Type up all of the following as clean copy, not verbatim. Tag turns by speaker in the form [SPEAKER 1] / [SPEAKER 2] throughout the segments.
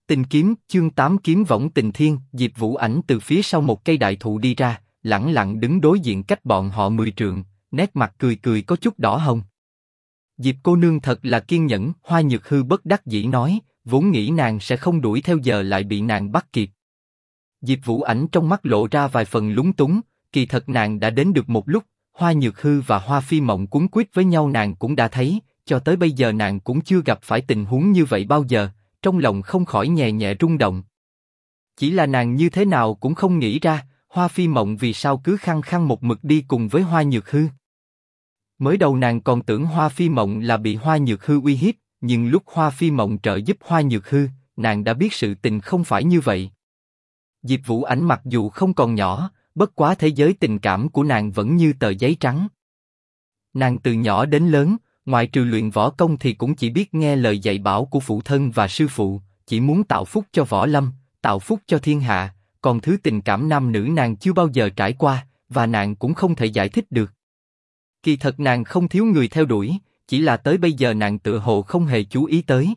[SPEAKER 1] Tình kiếm, chương 8 kiếm võng tình thiên. Diệp Vũ Ảnh từ phía sau một cây đại thụ đi ra, lẳng lặng đứng đối diện cách bọn họ 10 trượng, nét mặt cười cười có chút đỏ hồng. Diệp cô nương thật là kiên nhẫn, Hoa Nhược Hư bất đắc dĩ nói, vốn nghĩ nàng sẽ không đuổi theo giờ lại bị nàng bắt kịp. Diệp Vũ Ảnh trong mắt lộ ra vài phần lúng túng, kỳ thật nàng đã đến được một lúc, Hoa Nhược Hư và Hoa Phi Mộng cuống quýt với nhau nàng cũng đã thấy, cho tới bây giờ nàng cũng chưa gặp phải tình huống như vậy bao giờ, trong lòng không khỏi nhẹ nhẹ rung động. Chỉ là nàng như thế nào cũng không nghĩ ra, Hoa Phi Mộng vì sao cứ khăng khăng một mực đi cùng với Hoa Nhược Hư. Mới đầu nàng còn tưởng Hoa Phi Mộng là bị Hoa Nhược Hư uy hiếp, nhưng lúc Hoa Phi Mộng trợ giúp Hoa Nhược Hư, nàng đã biết sự tình không phải như vậy. Diệp Vũ Ảnh mặc dù không còn nhỏ, bất quá thế giới tình cảm của nàng vẫn như tờ giấy trắng. Nàng từ nhỏ đến lớn, ngoại trừ luyện võ công thì cũng chỉ biết nghe lời dạy bảo của phụ thân và sư phụ, chỉ muốn tạo phúc cho võ lâm, tạo phúc cho thiên hạ, còn thứ tình cảm nam nữ nàng chưa bao giờ trải qua, và nàng cũng không thể giải thích được. Kỳ thật nàng không thiếu người theo đuổi, chỉ là tới bây giờ nàng tựa hồ không hề chú ý tới.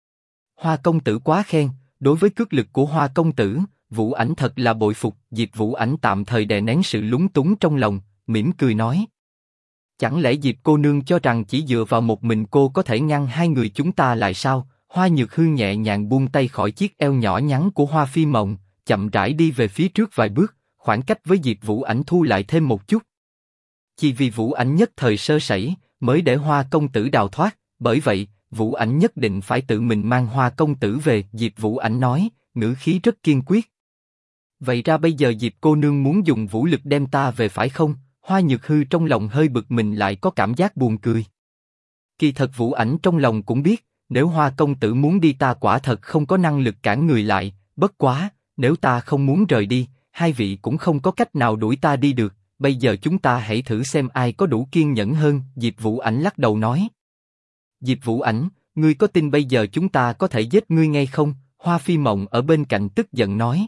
[SPEAKER 1] Hoa công tử quá khen, đối với cước lực của Hoa công tử, Vũ Ảnh thật là bội phục. Diệp Vũ Ảnh tạm thời đè nén sự lúng túng trong lòng, mỉm cười nói. Chẳng lẽ Diệp cô nương cho rằng chỉ dựa vào một mình cô có thể ngăn hai người chúng ta lại sao? Hoa Nhược Hư nhẹ nhàng buông tay khỏi chiếc eo nhỏ nhắn của Hoa Phi Mộng, chậm rãi đi về phía trước vài bước, khoảng cách với Diệp Vũ Ảnh thu lại thêm một chút. Chỉ vì Vũ Ảnh nhất thời sơ sẩy, mới để Hoa công tử đào thoát, bởi vậy, Vũ Ảnh nhất định phải tự mình mang Hoa công tử về. Diệp Vũ Ảnh nói, ngữ khí rất kiên quyết. Vậy ra bây giờ Diệp cô nương muốn dùng vũ lực đem ta về phải không? Hoa Nhược Hư trong lòng hơi bực mình lại có cảm giác buồn cười. Kỳ thật Vũ Ảnh trong lòng cũng biết, nếu Hoa công tử muốn đi ta quả thật không có năng lực cản người lại, bất quá, nếu ta không muốn rời đi, hai vị cũng không có cách nào đuổi ta đi được, bây giờ chúng ta hãy thử xem ai có đủ kiên nhẫn hơn. Diệp Vũ Ảnh lắc đầu nói. Diệp Vũ Ảnh, ngươi có tin bây giờ chúng ta có thể giết ngươi ngay không? Hoa Phi Mộng ở bên cạnh tức giận nói.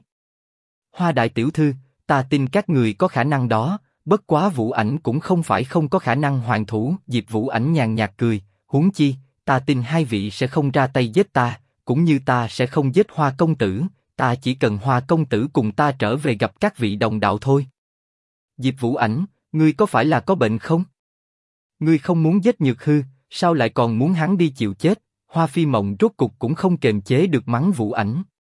[SPEAKER 1] Hoa đại tiểu thư, ta tin các người có khả năng đó, bất quá Vũ Ảnh cũng không phải không có khả năng hoàn thủ. Diệp Vũ Ảnh nhàn nhạt cười, huống chi, ta tin hai vị sẽ không ra tay giết ta, cũng như ta sẽ không giết Hoa công tử, ta chỉ cần Hoa công tử cùng ta trở về gặp các vị đồng đạo thôi. Diệp Vũ Ảnh, ngươi có phải là có bệnh không? Ngươi không muốn giết Nhược Hư, sao lại còn muốn hắn đi chịu chết? Hoa Phi Mộng rốt cục cũng không kềm chế được mắng Vũ Ảnh.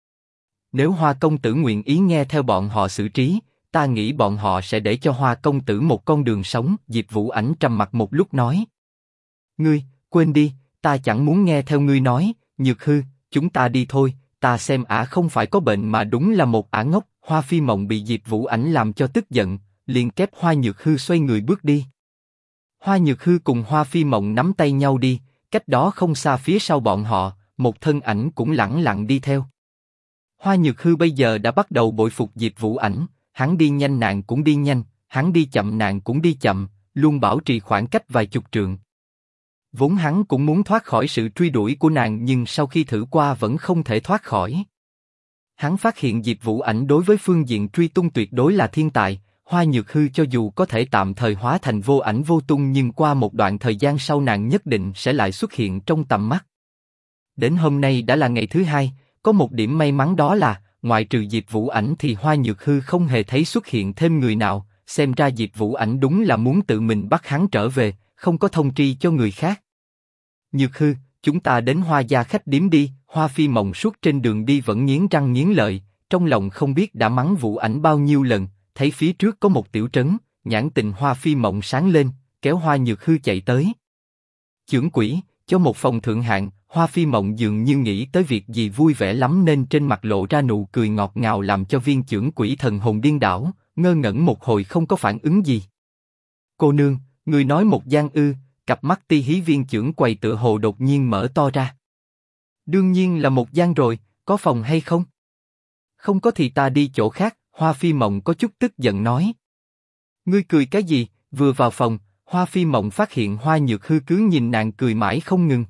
[SPEAKER 1] Nếu Hoa công tử nguyện ý nghe theo bọn họ xử trí, ta nghĩ bọn họ sẽ để cho Hoa công tử một con đường sống. Diệp Vũ Ảnh trầm mặc một lúc nói. Ngươi, quên đi, ta chẳng muốn nghe theo ngươi nói. Nhược Hư, chúng ta đi thôi, ta xem ả không phải có bệnh mà đúng là một ả ngốc. Hoa Phi Mộng bị Diệp Vũ Ảnh làm cho tức giận, liền kép Hoa Nhược Hư xoay người bước đi. Hoa Nhược Hư cùng Hoa Phi Mộng nắm tay nhau đi, cách đó không xa phía sau bọn họ, một thân ảnh cũng lẳng lặng đi theo. Hoa Nhược Hư bây giờ đã bắt đầu bội phục Diệp Vũ Ảnh, hắn đi nhanh nàng cũng đi nhanh, hắn đi chậm nàng cũng đi chậm, luôn bảo trì khoảng cách vài chục trượng. Vốn hắn cũng muốn thoát khỏi sự truy đuổi của nàng nhưng sau khi thử qua vẫn không thể thoát khỏi. Hắn phát hiện Diệp Vũ Ảnh đối với phương diện truy tung tuyệt đối là thiên tài, Hoa Nhược Hư cho dù có thể tạm thời hóa thành vô ảnh vô tung nhưng qua một đoạn thời gian sau nàng nhất định sẽ lại xuất hiện trong tầm mắt. Đến hôm nay đã là ngày thứ hai, có một điểm may mắn đó là, ngoại trừ Diệp Vũ Ảnh thì Hoa Nhược Hư không hề thấy xuất hiện thêm người nào, xem ra Diệp Vũ Ảnh đúng là muốn tự mình bắt hắn trở về, không có thông tri cho người khác. Nhược Hư, chúng ta đến Hoa gia khách điếm đi. Hoa Phi Mộng suốt trên đường đi vẫn nghiến răng nghiến lợi, trong lòng không biết đã mắng Vũ Ảnh bao nhiêu lần, thấy phía trước có một tiểu trấn, nhãn tình Hoa Phi Mộng sáng lên, kéo Hoa Nhược Hư chạy tới. Chưởng quỷ, cho một phòng thượng hạng. Hoa Phi Mộng dường như nghĩ tới việc gì vui vẻ lắm nên trên mặt lộ ra nụ cười ngọt ngào làm cho viên chưởng quỷ thần hồn điên đảo, ngơ ngẩn một hồi không có phản ứng gì. Cô nương, người nói một gian ư? Cặp mắt ti hí viên chưởng quầy tựa hồ đột nhiên mở to ra. Đương nhiên là một gian rồi, có phòng hay không? Không có thì ta đi chỗ khác. Hoa Phi Mộng có chút tức giận nói. Ngươi cười cái gì? Vừa vào phòng, Hoa Phi Mộng phát hiện Hoa Nhược Hư cứ nhìn nàng cười mãi không ngừng.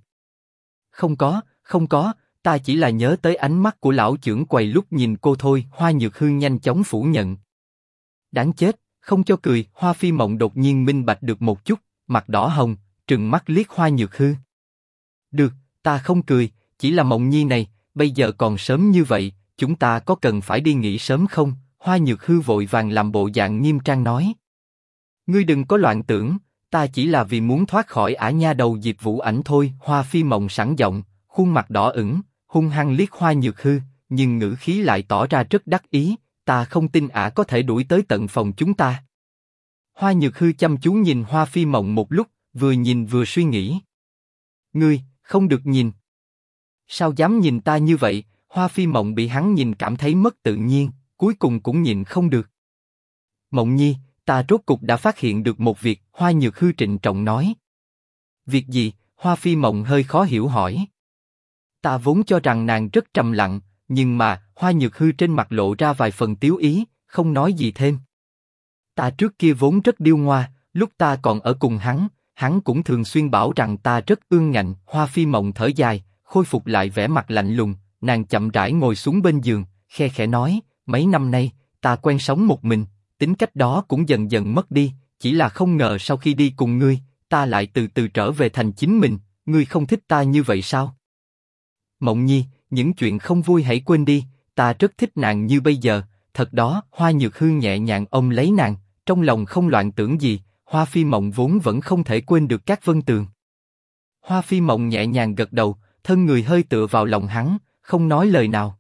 [SPEAKER 1] Không có, ta chỉ là nhớ tới ánh mắt của lão chưởng quầy lúc nhìn cô thôi. Hoa Nhược Hư nhanh chóng phủ nhận. Đáng chết, không cho cười. Hoa Phi Mộng đột nhiên minh bạch được một chút, mặt đỏ hồng, trừng mắt liếc Hoa Nhược Hư. Được, ta không cười, chỉ là Mộng nhi này, bây giờ còn sớm như vậy, chúng ta có cần phải đi nghỉ sớm không? Hoa Nhược Hư vội vàng làm bộ dạng nghiêm trang nói. Ngươi đừng có loạn tưởng, ta chỉ là vì muốn thoát khỏi ả nha đầu Diệp Vũ Ảnh thôi. Hoa Phi Mộng sẵn giọng, khuôn mặt đỏ ửng, hung hăng liếc Hoa Nhược Hư, nhưng ngữ khí lại tỏ ra rất đắc ý. Ta không tin ả có thể đuổi tới tận phòng chúng ta. Hoa Nhược Hư chăm chú nhìn Hoa Phi Mộng một lúc, vừa nhìn vừa suy nghĩ. Ngươi, không được nhìn. Sao dám nhìn ta như vậy? Hoa Phi Mộng bị hắn nhìn cảm thấy mất tự nhiên, cuối cùng cũng nhìn không được. Mộng Nhi, ta rốt cục đã phát hiện được một việc. Hoa Nhược Hư trịnh trọng nói. Việc gì? Hoa Phi Mộng hơi khó hiểu hỏi. Ta vốn cho rằng nàng rất trầm lặng, nhưng mà Hoa Nhược Hư trên mặt lộ ra vài phần tiếu ý, không nói gì thêm. Ta trước kia vốn rất điêu ngoa, lúc ta còn ở cùng hắn cũng thường xuyên bảo rằng ta rất ương ngạnh. Hoa Phi Mộng thở dài, khôi phục lại vẻ mặt lạnh lùng, nàng chậm rãi ngồi xuống bên giường, khe khẽ nói, mấy năm nay, ta quen sống một mình, tính cách đó cũng dần dần mất đi, chỉ là không ngờ sau khi đi cùng ngươi, ta lại từ từ trở về thành chính mình. Ngươi không thích ta như vậy sao? Mộng Nhi, những chuyện không vui hãy quên đi, ta rất thích nàng như bây giờ, thật đó. Hoa Nhược Hư nhẹ nhàng ôm lấy nàng, trong lòng không loạn tưởng gì. Hoa Phi Mộng vốn vẫn không thể quên được các vân tường. Hoa Phi Mộng nhẹ nhàng gật đầu, thân người hơi tựa vào lòng hắn, không nói lời nào.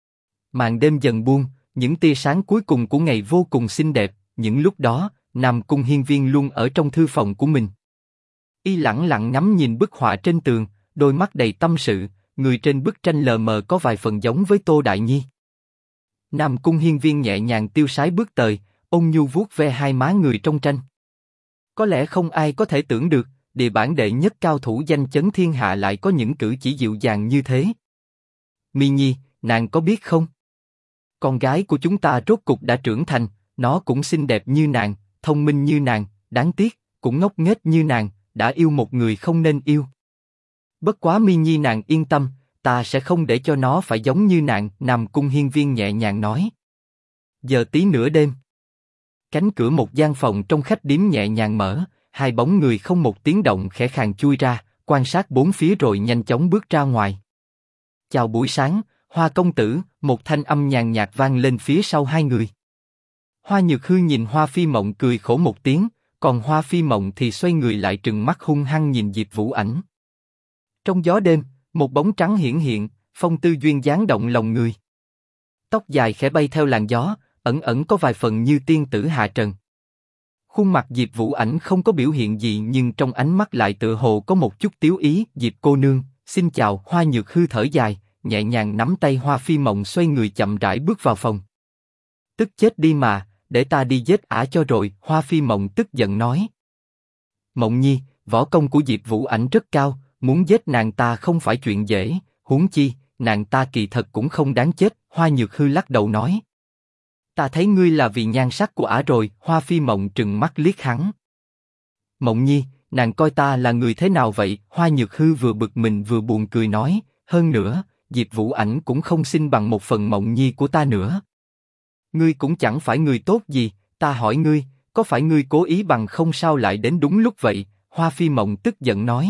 [SPEAKER 1] Màn đêm dần buông, những tia sáng cuối cùng của ngày vô cùng xinh đẹp. Những lúc đó, Nam Cung Hiên Viên luôn ở trong thư phòng của mình. Y lẳng lặng ngắm nhìn bức họa trên tường, đôi mắt đầy tâm sự. Người trên bức tranh lờ mờ có vài phần giống với Tô Đại Nhi. Nam Cung Hiên Viên nhẹ nhàng tiêu sái bước tới, ôn nhu vuốt ve hai má người trong tranh. Có lẽ không ai có thể tưởng được, địa bản đệ nhất cao thủ danh chấn thiên hạ lại có những cử chỉ dịu dàng như thế. Mi Nhi, nàng có biết không? Con gái của chúng ta rốt cục đã trưởng thành, nó cũng xinh đẹp như nàng, thông minh như nàng, đáng tiếc, cũng ngốc nghếch như nàng, đã yêu một người không nên yêu. Bất quá Mi Nhi nàng yên tâm, ta sẽ không để cho nó phải giống như nàng. Nam Cung Hiên Viên nhẹ nhàng nói. Giờ tí nửa đêm, cánh cửa một gian phòng trong khách điếm nhẹ nhàng mở, hai bóng người không một tiếng động khẽ khàng chui ra, quan sát bốn phía rồi nhanh chóng bước ra ngoài. Chào buổi sáng, Hoa công tử. Một thanh âm nhàn nhạt vang lên phía sau hai người. Hoa Nhược Hư nhìn Hoa Phi Mộng cười khổ một tiếng, còn Hoa Phi Mộng thì xoay người lại trừng mắt hung hăng nhìn Diệp Vũ Ảnh. Trong gió đêm, một bóng trắng hiển hiện, phong tư duyên dáng động lòng người. Tóc dài khẽ bay theo làn gió, ẩn ẩn có vài phần như tiên tử hạ trần. Khuôn mặt Diệp Vũ Ảnh không có biểu hiện gì nhưng trong ánh mắt lại tựa hồ có một chút tiếu ý. Diệp cô nương, xin chào. Hoa Nhược Hư thở dài, nhẹ nhàng nắm tay Hoa Phi Mộng xoay người chậm rãi bước vào phòng. Tức chết đi mà, để ta đi giết ả cho rồi. Hoa Phi Mộng tức giận nói. Mộng Nhi, võ công của Diệp Vũ Ảnh rất cao, muốn giết nàng ta không phải chuyện dễ, huống chi, nàng ta kỳ thật cũng không đáng chết. Hoa Nhược Hư lắc đầu nói. Ta thấy ngươi là vì nhan sắc của ả rồi. Hoa Phi Mộng trừng mắt liếc hắn. Mộng Nhi, nàng coi ta là người thế nào vậy? Hoa Nhược Hư vừa bực mình vừa buồn cười nói, hơn nữa, Diệp Vũ Ảnh cũng không xinh bằng một phần Mộng Nhi của ta nữa. Ngươi cũng chẳng phải người tốt gì, ta hỏi ngươi, có phải ngươi cố ý bằng không sao lại đến đúng lúc vậy? Hoa Phi Mộng tức giận nói.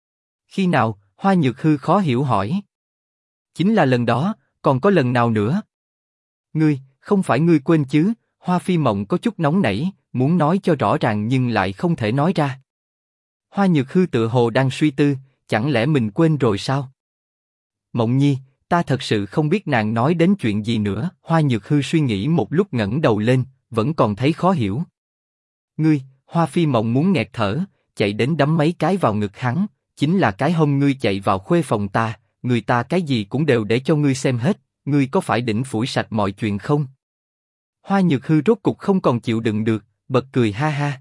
[SPEAKER 1] Khi nào? Hoa Nhược Hư khó hiểu hỏi. Chính là lần đó, còn có lần nào nữa? Ngươi, không phải ngươi quên chứ? Hoa Phi Mộng có chút nóng nảy, muốn nói cho rõ ràng nhưng lại không thể nói ra. Hoa Nhược Hư tựa hồ đang suy tư, chẳng lẽ mình quên rồi sao? Mộng Nhi, ta thật sự không biết nàng nói đến chuyện gì nữa. Hoa Nhược Hư suy nghĩ một lúc ngẩng đầu lên, vẫn còn thấy khó hiểu. Ngươi, Hoa Phi Mộng muốn nghẹt thở, chạy đến đấm mấy cái vào ngực hắn, chính là cái hôm ngươi chạy vào khuê phòng ta, người ta cái gì cũng đều để cho ngươi xem hết, ngươi có phải định phủi sạch mọi chuyện không? Hoa Nhược Hư rốt cục không còn chịu đựng được, bật cười ha ha.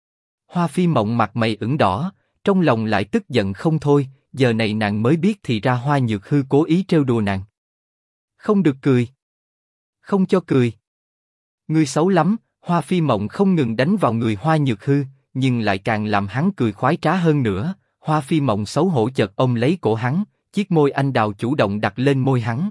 [SPEAKER 1] Hoa Phi Mộng mặt mày ửng đỏ, trong lòng lại tức giận không thôi, giờ này nàng mới biết thì ra Hoa Nhược Hư cố ý trêu đùa nàng. Không được cười. Không cho cười. Ngươi xấu lắm. Hoa Phi Mộng không ngừng đánh vào người Hoa Nhược Hư, nhưng lại càng làm hắn cười khoái trá hơn nữa. Hoa Phi Mộng xấu hổ chợt ôm lấy cổ hắn, chiếc môi anh đào chủ động đặt lên môi hắn.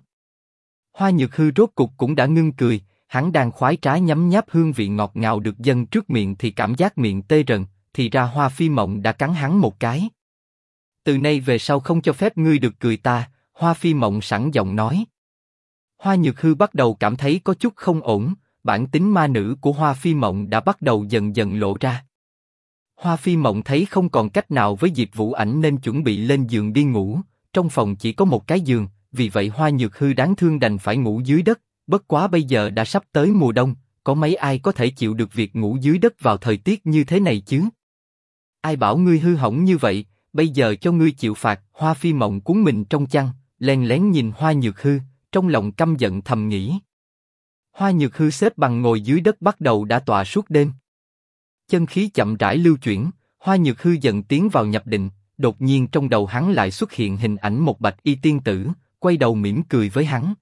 [SPEAKER 1] Hoa Nhược Hư rốt cục cũng đã ngưng cười, hắn đang khoái trá nhấm nháp hương vị ngọt ngào được dâng trước miệng thì cảm giác miệng tê rần, thì ra Hoa Phi Mộng đã cắn hắn một cái. Từ nay về sau không cho phép ngươi được cười ta. Hoa Phi Mộng sẵn giọng nói. Hoa Nhược Hư bắt đầu cảm thấy có chút không ổn, bản tính ma nữ của Hoa Phi Mộng đã bắt đầu dần dần lộ ra. Hoa Phi Mộng thấy không còn cách nào với Diệp Vũ Ảnh nên chuẩn bị lên giường đi ngủ, trong phòng chỉ có một cái giường, vì vậy Hoa Nhược Hư đáng thương đành phải ngủ dưới đất, bất quá bây giờ đã sắp tới mùa đông, có mấy ai có thể chịu được việc ngủ dưới đất vào thời tiết như thế này chứ? Ai bảo ngươi hư hỏng như vậy, bây giờ cho ngươi chịu phạt. Hoa Phi Mộng cuốn mình trong chăn, lén lén nhìn Hoa Nhược Hư, trong lòng căm giận thầm nghĩ. Hoa Nhược Hư xếp bằng ngồi dưới đất bắt đầu đả tọa suốt đêm. Chân khí chậm rãi lưu chuyển, Hoa Nhược Hư dần tiến vào nhập định, đột nhiên trong đầu hắn lại xuất hiện hình ảnh một bạch y tiên tử, quay đầu mỉm cười với hắn.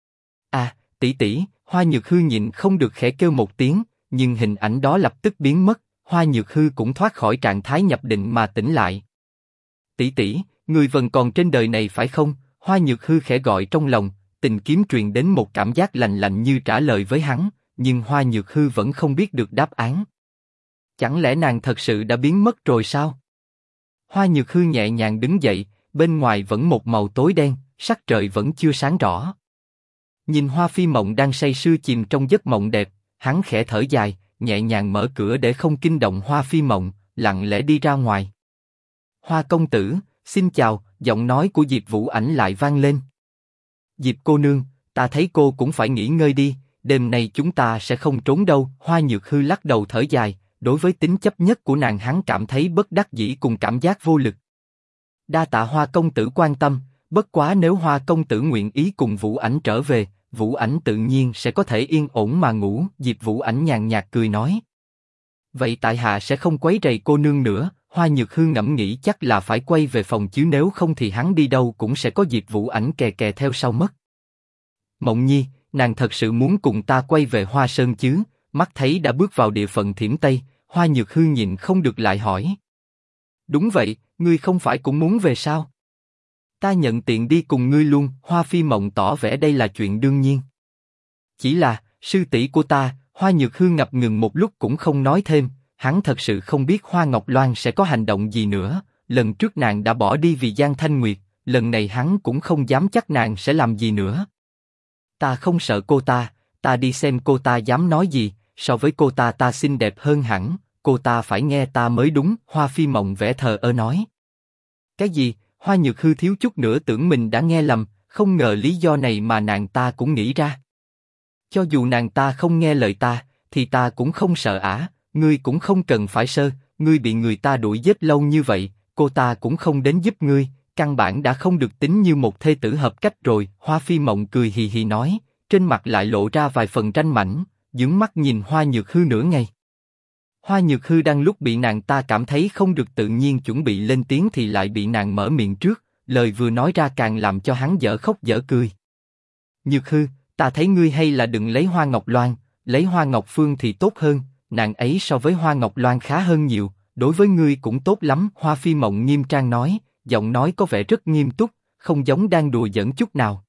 [SPEAKER 1] À, tỷ tỷ. Hoa Nhược Hư nhịn không được khẽ kêu một tiếng, nhưng hình ảnh đó lập tức biến mất, Hoa Nhược Hư cũng thoát khỏi trạng thái nhập định mà tỉnh lại. Tỷ tỷ, người vẫn còn trên đời này phải không? Hoa Nhược Hư khẽ gọi trong lòng, tình kiếm truyền đến một cảm giác lạnh lạnh như trả lời với hắn, nhưng Hoa Nhược Hư vẫn không biết được đáp án. Chẳng lẽ nàng thật sự đã biến mất rồi sao? Hoa Nhược Hư nhẹ nhàng đứng dậy, bên ngoài vẫn một màu tối đen, sắc trời vẫn chưa sáng rõ. Nhìn Hoa Phi Mộng đang say sưa chìm trong giấc mộng đẹp, hắn khẽ thở dài, nhẹ nhàng mở cửa để không kinh động Hoa Phi Mộng, lặng lẽ đi ra ngoài. Hoa công tử, xin chào. Giọng nói của Diệp Vũ Ảnh lại vang lên. Diệp cô nương, ta thấy cô cũng phải nghỉ ngơi đi, đêm nay chúng ta sẽ không trốn đâu. Hoa Nhược Hư lắc đầu thở dài, đối với tính chấp nhất của nàng hắn cảm thấy bất đắc dĩ cùng cảm giác vô lực. Đa tạ Hoa công tử quan tâm, bất quá nếu Hoa công tử nguyện ý cùng Vũ Ảnh trở về, Vũ Ảnh tự nhiên sẽ có thể yên ổn mà ngủ. Diệp Vũ Ảnh nhàn nhạt cười nói. Vậy tại hạ sẽ không quấy rầy cô nương nữa. Hoa Nhược Hư ngẫm nghĩ chắc là phải quay về phòng chứ nếu không thì hắn đi đâu cũng sẽ có Diệp Vũ Ảnh kè kè theo sau mất. Mộng Nhi, nàng thật sự muốn cùng ta quay về Hoa Sơn chứ? Mắt thấy đã bước vào địa phận Thiểm Tây, Hoa Nhược Hư nhịn không được lại hỏi. Đúng vậy, ngươi không phải cũng muốn về sao? Ta nhận tiện đi cùng ngươi luôn. Hoa Phi Mộng tỏ vẻ đây là chuyện đương nhiên. Chỉ là, sư tỷ của ta. Hoa Nhược Hư ngập ngừng một lúc cũng không nói thêm, hắn thật sự không biết Hoa Ngọc Loan sẽ có hành động gì nữa, lần trước nàng đã bỏ đi vì Giang Thanh Nguyệt, lần này hắn cũng không dám chắc nàng sẽ làm gì nữa. Ta không sợ cô ta đi xem cô ta dám nói gì, so với cô ta xinh đẹp hơn hẳn, cô ta phải nghe ta mới đúng. Hoa Phi Mộng vẻ thờ ơ nói. Cái gì? Hoa Nhược Hư thiếu chút nữa tưởng mình đã nghe lầm, không ngờ lý do này mà nàng ta cũng nghĩ ra. Cho dù nàng ta không nghe lời ta, thì ta cũng không sợ ả. Ngươi cũng không cần phải sơ, ngươi bị người ta đuổi giết lâu như vậy, cô ta cũng không đến giúp ngươi, căn bản đã không được tính như một thê tử hợp cách rồi. Hoa Phi Mộng cười hì hì nói, trên mặt lại lộ ra vài phần tranh mảnh, dướng mắt nhìn Hoa Nhược Hư nửa ngày. Hoa Nhược Hư đang lúc bị nàng ta cảm thấy không được tự nhiên chuẩn bị lên tiếng thì lại bị nàng mở miệng trước, lời vừa nói ra càng làm cho hắn dở khóc dở cười. Nhược Hư, ta thấy ngươi hay là đừng lấy Hoa Ngọc Loan, lấy Hoa Ngọc Phương thì tốt hơn, nàng ấy so với Hoa Ngọc Loan khá hơn nhiều, đối với ngươi cũng tốt lắm. Hoa Phi Mộng nghiêm trang nói, giọng nói có vẻ rất nghiêm túc, không giống đang đùa giỡn chút nào.